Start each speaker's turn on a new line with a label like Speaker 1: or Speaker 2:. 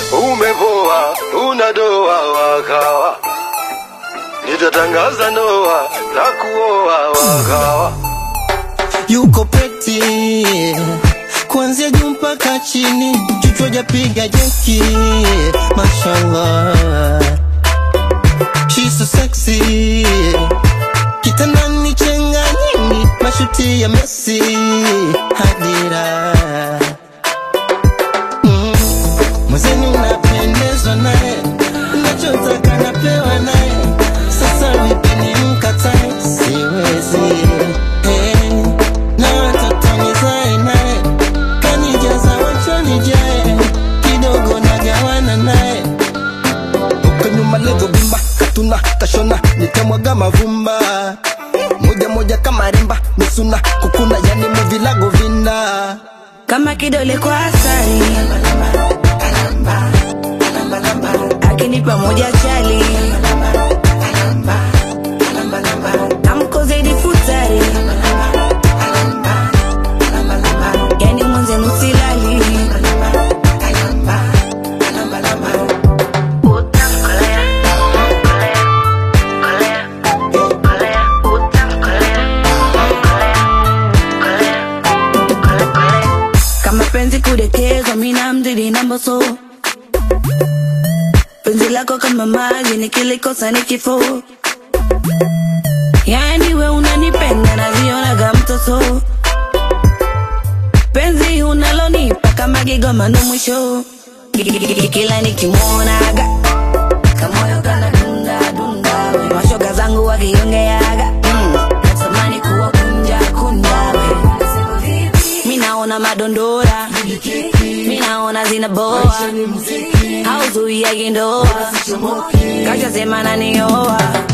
Speaker 1: umepoa, unadoa wakawa, nitatangaza ndoa za kuoa wakawa.
Speaker 2: Yuko peti kuanzia juu mpaka chini, kichwa japiga jeki, mashallah. She's so sexy, kitandani chenga nyingi, mashuti ya Messi, hadira. Mwenzeni unapendezwa naye, unachotaka napewa naye, sasa vipi nimkatae? Siwezi. Na watoto nizae naye, kanijaza wacho nijae, kidogo nagawana naye. Uko nyuma lego bimba, katuna, kashona, nitamwaga mavumba, moja moja kama rimba, misuna, kukuna yani muvilago vinda.
Speaker 3: Kama kidole kwa asali, akinipa moja chali, amkoze difutari, yani mwenze nusilali. Kama penzi kudekezwa mina mzidi namba so, penzi lako kama maji nikilikosa ni kifo. Yani we unanipenda nazionaga mtoto, penzi unalonipa kama gigoma no mwisho. Kila nikimwonaga kamoyo kana dunda dunda, mashoga zangu wakiongeaga natamani kuwa kunja kunja. Minaona madondora, minaona zinaboa, hauzuia gindoa, kacha sema nanioa.